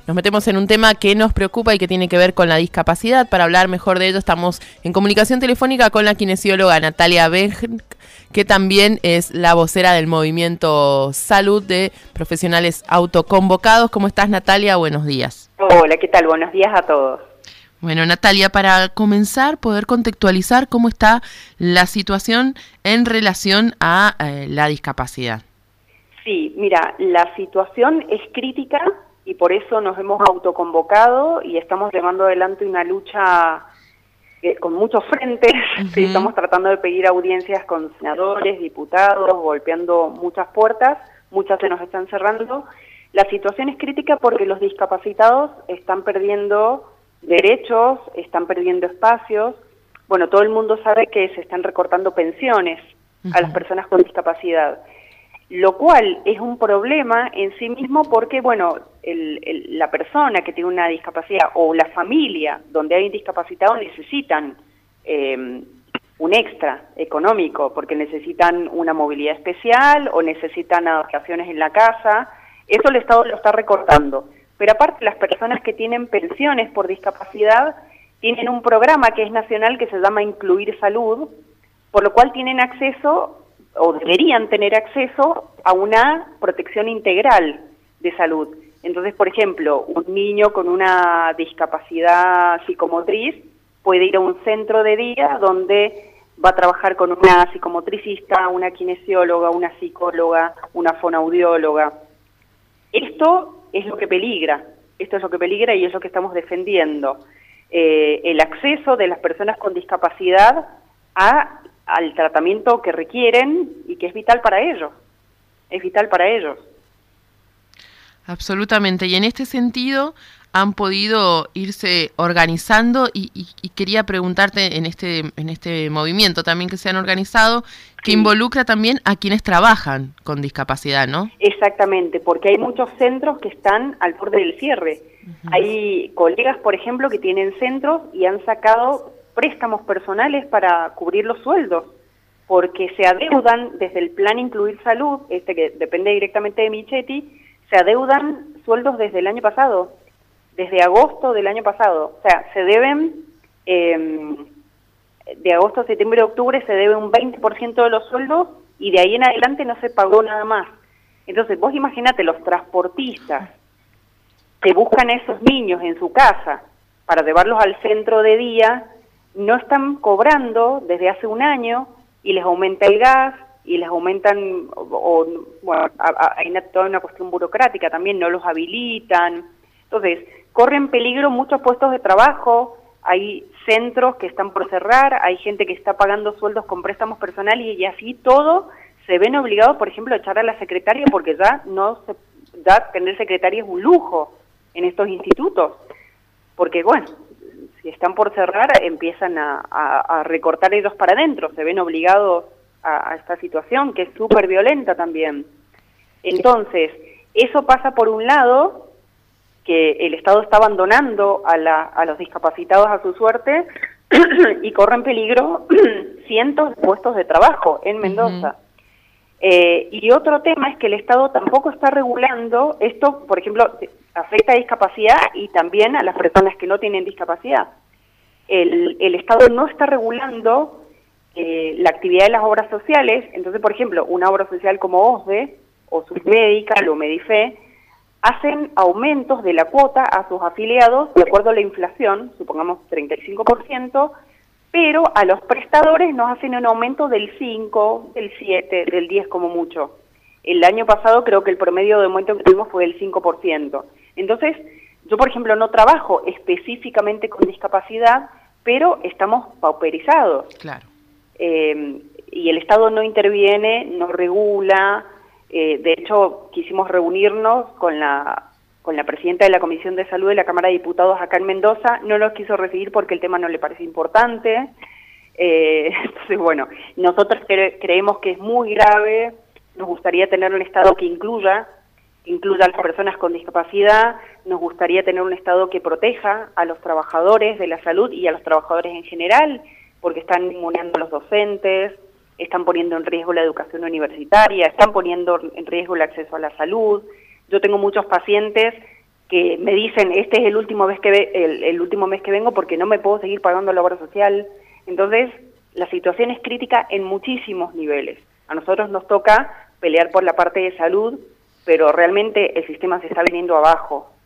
nos metemos en un tema que nos preocupa y que tiene que ver con la discapacidad. Para hablar mejor de ello estamos en comunicación telefónica con la kinesióloga Natalia Benck, que también es la vocera del Movimiento Salud de Profesionales Autoconvocados. ¿Cómo estás, Natalia? Buenos días. Hola, ¿qué tal? Buenos días a todos. Bueno, Natalia, para comenzar, poder contextualizar cómo está la situación en relación a la discapacidad. Sí, mira, la situación es crítica y por eso nos hemos autoconvocado y estamos llevando adelante una lucha con muchos frentes. Sí, estamos tratando de pedir audiencias con senadores, diputados, golpeando muchas puertas, muchas se nos están cerrando. La situación es crítica porque los discapacitados están perdiendo derechos, están perdiendo espacios. Bueno, todo el mundo sabe que se están recortando pensiones a las personas con discapacidad, lo cual es un problema en sí mismo porque, bueno, la persona que tiene una discapacidad o la familia donde hay un discapacitado necesitan un extra económico porque necesitan una movilidad especial o necesitan adaptaciones en la casa. Eso el Estado lo está recortando. Pero aparte, las personas que tienen pensiones por discapacidad tienen un programa que es nacional que se llama Incluir Salud, por lo cual tienen acceso, o deberían tener acceso, a una protección integral de salud. Entonces, por ejemplo, un niño con una discapacidad psicomotriz puede ir a un centro de día donde va a trabajar con una psicomotricista, una kinesióloga, una psicóloga, una fonoaudióloga. Esto es lo que peligra, y es lo que estamos defendiendo. El acceso de las personas con discapacidad al tratamiento que requieren y que es vital para ellos. Absolutamente, y en este sentido han podido irse organizando y quería preguntarte en este movimiento también que se han organizado, que involucra también a quienes trabajan con discapacidad, ¿no? Exactamente, porque hay muchos centros que están al borde del cierre. Hay colegas, por ejemplo, que tienen centros y han sacado préstamos personales para cubrir los sueldos, porque se adeudan desde el plan Incluir Salud, que depende directamente de Michetti, se adeudan sueldos desde el año pasado, desde agosto del año pasado. O sea, se deben, de agosto, septiembre, octubre, se debe un 20% de los sueldos y de ahí en adelante no se pagó nada más. Entonces, vos imaginate, los transportistas que buscan a esos niños en su casa para llevarlos al centro de día, no están cobrando desde hace un año y les aumenta el gas y les aumentan, bueno, hay toda una cuestión burocrática también, no los habilitan. Entonces, corren peligro muchos puestos de trabajo, hay centros que están por cerrar, hay gente que está pagando sueldos con préstamos personales y así todo se ven obligados, por ejemplo, a echar a la secretaria porque ya tener secretaria es un lujo en estos institutos, porque bueno, si están por cerrar empiezan a recortar ellos para adentro, se ven obligados a esta situación que es súper violenta también. Entonces, eso pasa por un lado, que el Estado está abandonando a los discapacitados a su suerte y corren peligro cientos de puestos de trabajo en Mendoza. Y otro tema es que el Estado tampoco está regulando, esto por ejemplo afecta a discapacidad y también a las personas que no tienen discapacidad. El Estado no está regulando la actividad de las obras sociales. Entonces, por ejemplo, una obra social como OSDE o Submedical o Medife hacen aumentos de la cuota a sus afiliados de acuerdo a la inflación, supongamos 35%, pero a los prestadores nos hacen un aumento del 5, del 7, del 10 como mucho. El año pasado creo que el promedio de aumento que tuvimos fue del 5%. Entonces, yo por ejemplo no trabajo específicamente con discapacidad, pero estamos pauperizados. Claro. Y el Estado no interviene, no regula. De hecho, quisimos reunirnos con la presidenta de la Comisión de Salud de la Cámara de Diputados acá en Mendoza, no los quiso recibir porque el tema no le parece importante. Entonces, bueno, nosotros creemos que es muy grave, nos gustaría tener un Estado que incluya a las personas con discapacidad, nos gustaría tener un Estado que proteja a los trabajadores de la salud y a los trabajadores en general, porque están ninguneando a los docentes, están poniendo en riesgo la educación universitaria, están poniendo en riesgo el acceso a la salud. Yo tengo muchos pacientes que me dicen, este es el último mes el último mes que vengo porque no me puedo seguir pagando la obra social. Entonces, la situación es crítica en muchísimos niveles. A nosotros nos toca pelear por la parte de salud, pero realmente el sistema se está viniendo abajo.